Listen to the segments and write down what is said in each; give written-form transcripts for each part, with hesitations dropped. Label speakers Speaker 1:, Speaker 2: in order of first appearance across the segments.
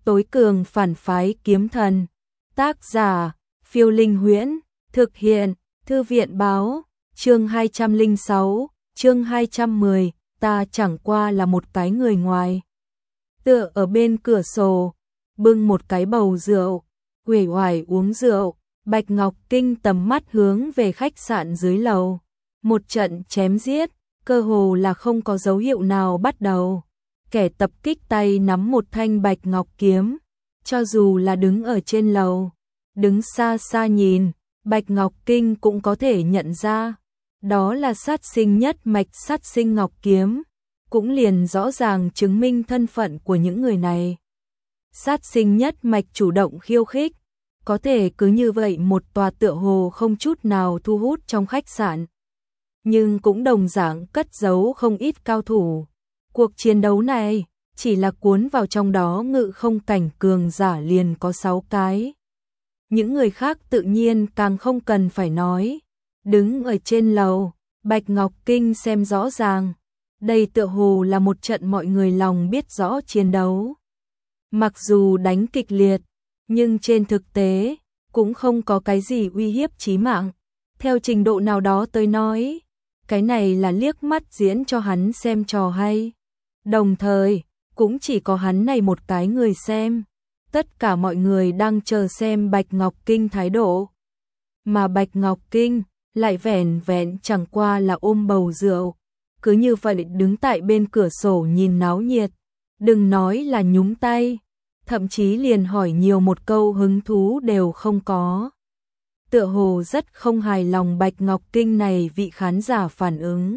Speaker 1: tối cường phản phái kiếm thần. Tác giả, Phiêu Linh Huyễn, thực hiện, Thư viện báo, chương 206, chương 210, ta chẳng qua là một cái người ngoài. Tựa ở bên cửa sổ, bưng một cái bầu rượu, uể oải uống rượu, Bạch Ngọc Kinh tầm mắt hướng về khách sạn dưới lầu. Một trận chém giết, cơ hồ là không có dấu hiệu nào bắt đầu. Kẻ tập kích tay nắm một thanh bạch ngọc kiếm, cho dù là đứng ở trên lầu, đứng xa xa nhìn, Bạch Ngọc Kinh cũng có thể nhận ra, đó là sát sinh nhất mạch sát sinh ngọc kiếm, cũng liền rõ ràng chứng minh thân phận của những người này. Sát sinh nhất mạch chủ động khiêu khích, có thể cứ như vậy một tòa tựa hồ không chút nào thu hút trong khách sạn, nhưng cũng đồng dạng cất giấu không ít cao thủ. Cuộc chiến đấu này, chỉ là cuốn vào trong đó ngự không cảnh cường giả liền có 6 cái. Những người khác tự nhiên càng không cần phải nói. Đứng ở trên lầu, Bạch Ngọc Kinh xem rõ ràng. Đây tựa hồ là một trận mọi người lòng biết rõ chiến đấu. Mặc dù đánh kịch liệt, nhưng trên thực tế, cũng không có cái gì uy hiếp chí mạng. Theo trình độ nào đó tôi nói, cái này là liếc mắt diễn cho hắn xem trò hay. Đồng thời, cũng chỉ có hắn này một cái người xem. Tất cả mọi người đang chờ xem Bạch Ngọc Kinh thái độ. Mà Bạch Ngọc Kinh lại vẻn vẹn chẳng qua là ôm bầu rượu. Cứ như vậy đứng tại bên cửa sổ nhìn náo nhiệt. Đừng nói là nhúng tay. Thậm chí liền hỏi nhiều một câu hứng thú đều không có. Tựa hồ rất không hài lòng Bạch Ngọc Kinh này vị khán giả phản ứng.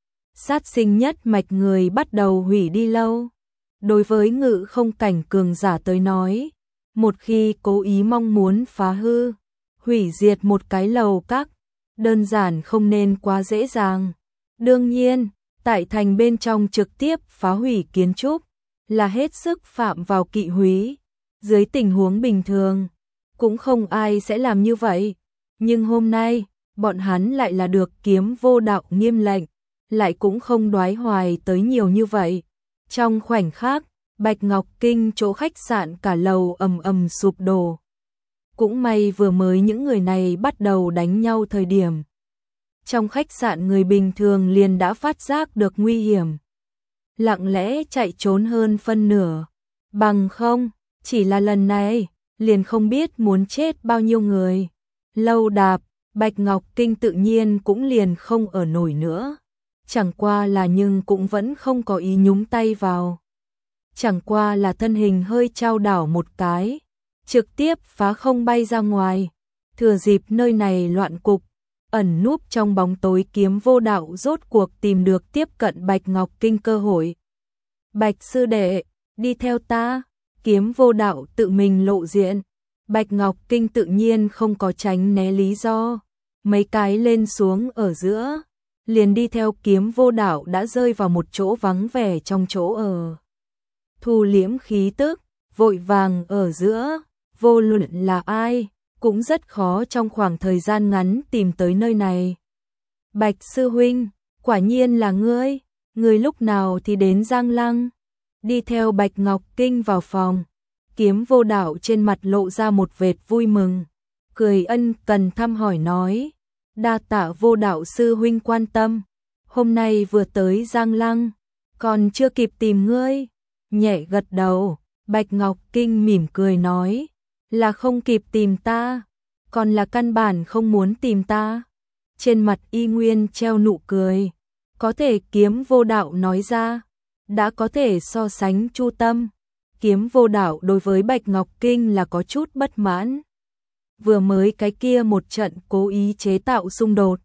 Speaker 1: Sát sinh nhất mạch người bắt đầu hủy đi lâu. Đối với ngự không cảnh cường giả tới nói, một khi cố ý mong muốn phá hư, hủy diệt một cái lầu các, đơn giản không nên quá dễ dàng. Đương nhiên, tại thành bên trong trực tiếp phá hủy kiến trúc, là hết sức phạm vào kỵ húy. Dưới tình huống bình thường, cũng không ai sẽ làm như vậy. Nhưng hôm nay, bọn hắn lại là được Kiếm Vô Đạo nghiêm lệnh, lại cũng không đoái hoài tới nhiều như vậy. Trong khoảnh khắc, Bạch Ngọc Kinh chỗ khách sạn cả lầu ầm ầm sụp đổ. Cũng may vừa mới những người này bắt đầu đánh nhau thời điểm. Trong khách sạn người bình thường liền đã phát giác được nguy hiểm. Lặng lẽ chạy trốn hơn phân nửa. Bằng không, chỉ là lần này, liền không biết muốn chết bao nhiêu người. Lâu đạp, Bạch Ngọc Kinh tự nhiên cũng liền không ở nổi nữa. Chẳng qua là nhưng cũng vẫn không có ý nhúng tay vào. Chẳng qua là thân hình hơi trao đảo một cái, trực tiếp phá không bay ra ngoài. Thừa dịp nơi này loạn cục, ẩn núp trong bóng tối Kiếm Vô Đạo rốt cuộc tìm được tiếp cận Bạch Ngọc Kinh cơ hội. Bạch sư đệ, đi theo ta. Kiếm Vô Đạo tự mình lộ diện. Bạch Ngọc Kinh tự nhiên không có tránh né lý do. Mấy cái lên xuống ở giữa, liền đi theo Kiếm Vô Đạo đã rơi vào một chỗ vắng vẻ trong chỗ ở. Thu liễm khí tức, vội vàng ở giữa, vô luận là ai, cũng rất khó trong khoảng thời gian ngắn tìm tới nơi này. Bạch sư huynh, quả nhiên là ngươi lúc nào thì đến Giang Lăng. Đi theo Bạch Ngọc Kinh vào phòng, Kiếm Vô Đạo trên mặt lộ ra một vệt vui mừng, cười ân cần thăm hỏi nói, đa tạ Vô Đạo sư huynh quan tâm, hôm nay vừa tới Giang Lăng, còn chưa kịp tìm ngươi. Nhẹ gật đầu, Bạch Ngọc Kinh mỉm cười nói, là không kịp tìm ta, còn là căn bản không muốn tìm ta. Trên mặt y nguyên treo nụ cười, có thể Kiếm Vô Đạo nói ra, đã có thể so sánh chu tâm. Kiếm Vô Đạo đối với Bạch Ngọc Kinh là có chút bất mãn. Vừa mới cái kia một trận cố ý chế tạo xung đột,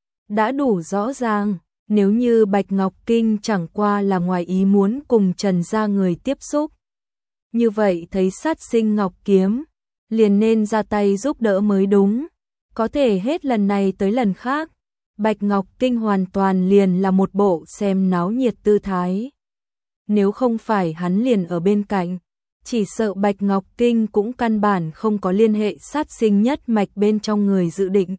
Speaker 1: đã đủ rõ ràng. Nếu như Bạch Ngọc Kinh chẳng qua là ngoài ý muốn cùng Trần gia người tiếp xúc, như vậy thấy sát sinh Ngọc Kiếm, liền nên ra tay giúp đỡ mới đúng. Có thể hết lần này tới lần khác, Bạch Ngọc Kinh hoàn toàn liền là một bộ xem náo nhiệt tư thái. Nếu không phải hắn liền ở bên cạnh, chỉ sợ Bạch Ngọc Kinh cũng căn bản không có liên hệ sát sinh nhất mạch bên trong người dự định.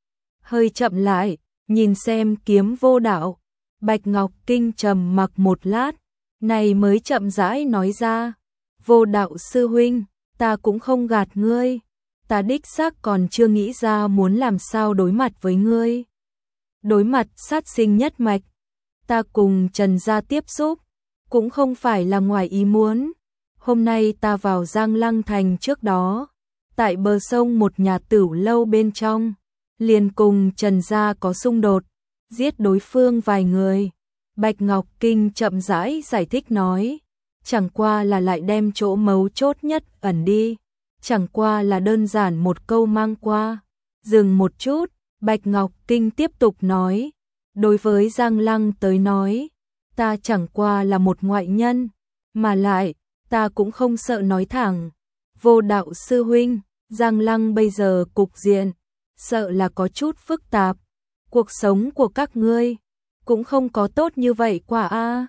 Speaker 1: Hơi chậm lại, nhìn xem Kiếm Vô Đạo, Bạch Ngọc Kinh trầm mặc một lát, này mới chậm rãi nói ra, Vô Đạo sư huynh, ta cũng không gạt ngươi, ta đích xác còn chưa nghĩ ra muốn làm sao đối mặt với ngươi. Đối mặt sát sinh nhất mạch, ta cùng Trần gia tiếp xúc, cũng không phải là ngoài ý muốn. Hôm nay ta vào Giang Lăng Thành trước đó, tại bờ sông một nhà tửu lâu bên trong, liền cùng Trần gia có xung đột, giết đối phương vài người. Bạch Ngọc Kinh chậm rãi giải thích nói, chẳng qua là lại đem chỗ mấu chốt nhất ẩn đi, chẳng qua là đơn giản một câu mang qua. Dừng một chút, Bạch Ngọc Kinh tiếp tục nói, đối với Giang Lăng tới nói, ta chẳng qua là một ngoại nhân, mà lại, ta cũng không sợ nói thẳng. Vô Đạo sư huynh, Giang Lăng bây giờ cục diện, sợ là có chút phức tạp, cuộc sống của các ngươi cũng không có tốt như vậy quả a.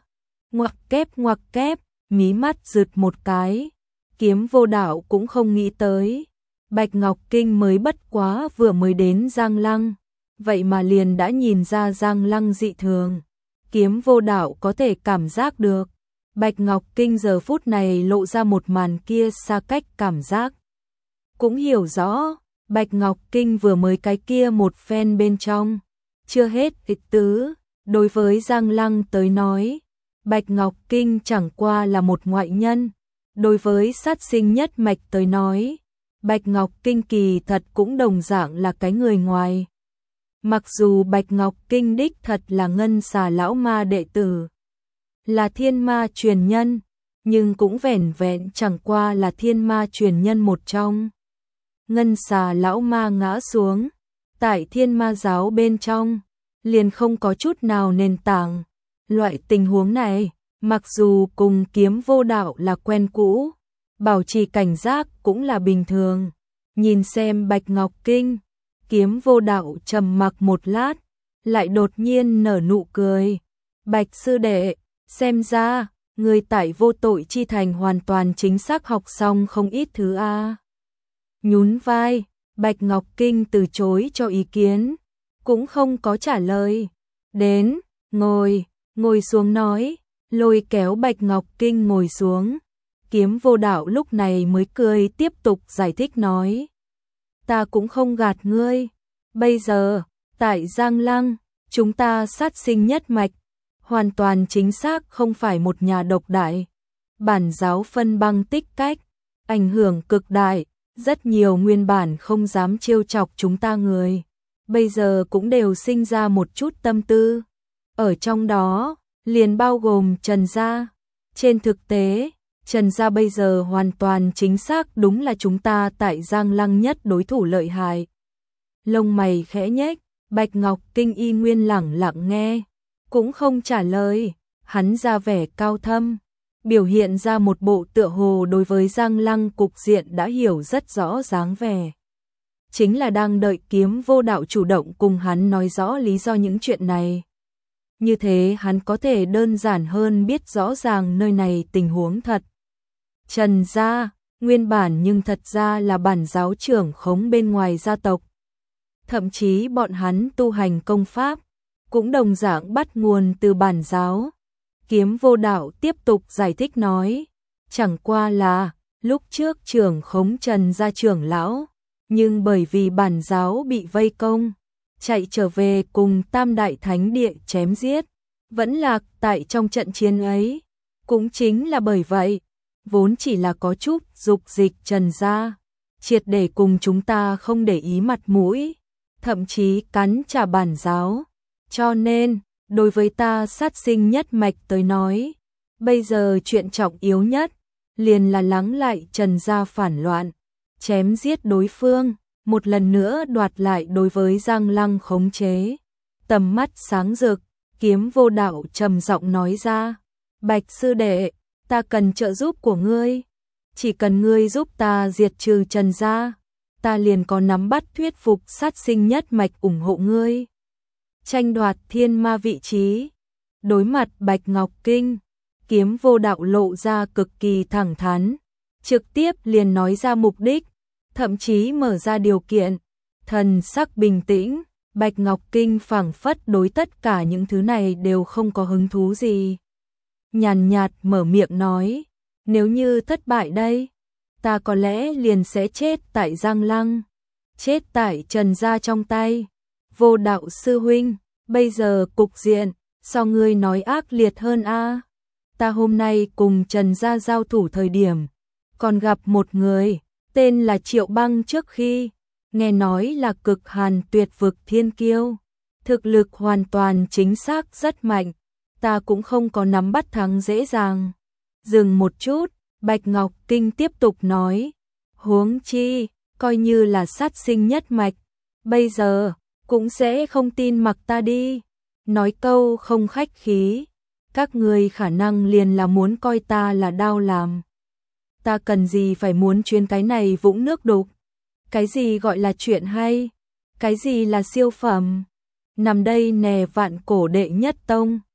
Speaker 1: Ngoặc kép, mí mắt rực một cái, Kiếm Vô Đạo cũng không nghĩ tới. Bạch Ngọc Kinh mới bất quá vừa mới đến Giang Lăng, vậy mà liền đã nhìn ra Giang Lăng dị thường. Kiếm Vô Đạo có thể cảm giác được, Bạch Ngọc Kinh giờ phút này lộ ra một màn kia xa cách cảm giác. Cũng hiểu rõ, Bạch Ngọc Kinh vừa mới cái kia một phen bên trong, chưa hết ý tứ. Đối với Giang Lăng tới nói, Bạch Ngọc Kinh chẳng qua là một ngoại nhân. Đối với sát sinh nhất mạch tới nói, Bạch Ngọc Kinh kỳ thật cũng đồng dạng là cái người ngoài. Mặc dù Bạch Ngọc Kinh đích thật là Ngân Xà lão ma đệ tử, là thiên ma truyền nhân, nhưng cũng vẻn vẹn chẳng qua là thiên ma truyền nhân một trong. Ngân Xà lão ma ngã xuống, tại thiên ma giáo bên trong, liền không có chút nào nền tảng. Loại tình huống này, mặc dù cùng Kiếm Vô Đạo là quen cũ, bảo trì cảnh giác cũng là bình thường. Nhìn xem Bạch Ngọc Kinh, Kiếm Vô Đạo trầm mặc một lát, lại đột nhiên nở nụ cười. Bạch sư đệ, xem ra, người tại Vô Tội Chi Thành hoàn toàn chính xác học xong không ít thứ a. Nhún vai, Bạch Ngọc Kinh từ chối cho ý kiến, cũng không có trả lời. Đến, ngồi xuống nói, lôi kéo Bạch Ngọc Kinh ngồi xuống. Kiếm Vô Đạo lúc này mới cười tiếp tục giải thích nói, ta cũng không gạt ngươi, bây giờ, tại Giang Lăng, chúng ta sát sinh nhất mạch, hoàn toàn chính xác không phải một nhà độc đại. Bản giáo phân băng tích cách, ảnh hưởng cực đại, rất nhiều nguyên bản không dám trêu chọc chúng ta người, bây giờ cũng đều sinh ra một chút tâm tư. Ở trong đó, liền bao gồm Trần gia. Trên thực tế, Trần gia bây giờ hoàn toàn chính xác đúng là chúng ta tại Giang Lăng nhất đối thủ lợi hại. Lông mày khẽ nhếch, Bạch Ngọc Kinh y nguyên lẳng lặng nghe, cũng không trả lời, hắn ra vẻ cao thâm, biểu hiện ra một bộ tựa hồ đối với Giang Lăng cục diện đã hiểu rất rõ dáng vẻ. Chính là đang đợi Kiếm Vô Đạo chủ động cùng hắn nói rõ lý do những chuyện này. Như thế hắn có thể đơn giản hơn biết rõ ràng nơi này tình huống thật. Trần gia, nguyên bản nhưng thật ra là bản giáo trưởng khống bên ngoài gia tộc. Thậm chí bọn hắn tu hành công pháp, cũng đồng dạng bắt nguồn từ bản giáo. Kiếm Vô Đạo tiếp tục giải thích nói, chẳng qua là, lúc trước trưởng khống Trần gia trưởng lão, nhưng bởi vì bản giáo bị vây công, chạy trở về cùng Tam Đại Thánh Địa chém giết, vẫn lạc tại trong trận chiến ấy. Cũng chính là bởi vậy, vốn chỉ là có chút dục dịch Trần gia, triệt để cùng chúng ta không để ý mặt mũi, thậm chí cắn trả bản giáo. Cho nên, đối với ta sát sinh nhất mạch tới nói, bây giờ chuyện trọng yếu nhất, liền là lắng lại Trần gia phản loạn, chém giết đối phương, một lần nữa đoạt lại đối với Giang Lăng khống chế. Tầm mắt sáng rực, Kiếm Vô Đạo trầm giọng nói ra, Bạch sư đệ, ta cần trợ giúp của ngươi, chỉ cần ngươi giúp ta diệt trừ Trần gia, ta liền có nắm bắt thuyết phục sát sinh nhất mạch ủng hộ ngươi, tranh đoạt thiên ma vị trí. Đối mặt Bạch Ngọc Kinh, Kiếm Vô Đạo lộ ra cực kỳ thẳng thắn, trực tiếp liền nói ra mục đích, thậm chí mở ra điều kiện. Thần sắc bình tĩnh, Bạch Ngọc Kinh phảng phất đối tất cả những thứ này đều không có hứng thú gì. Nhàn nhạt mở miệng nói, Nếu như thất bại đây, ta có lẽ liền sẽ chết tại Giang Lăng, chết tại Trần gia trong tay. Vô Đạo sư huynh, bây giờ cục diện, sao ngươi nói ác liệt hơn a? Ta hôm nay cùng Trần gia giao thủ thời điểm, còn gặp một người, tên là Triệu Băng, trước khi nghe nói là cực hàn tuyệt vực thiên kiêu, thực lực hoàn toàn chính xác rất mạnh, ta cũng không có nắm bắt thắng dễ dàng. Dừng một chút, Bạch Ngọc Kinh tiếp tục nói, huống chi, coi như là sát sinh nhất mạch, bây giờ cũng sẽ không tin mặc ta đi. Nói câu không khách khí, các người khả năng liền là muốn coi ta là đao làm. Ta cần gì phải muốn chuyên cái này vũng nước đục? Cái gì gọi là chuyện hay? Cái gì là siêu phẩm? Nằm đây nè vạn cổ đệ nhất tông.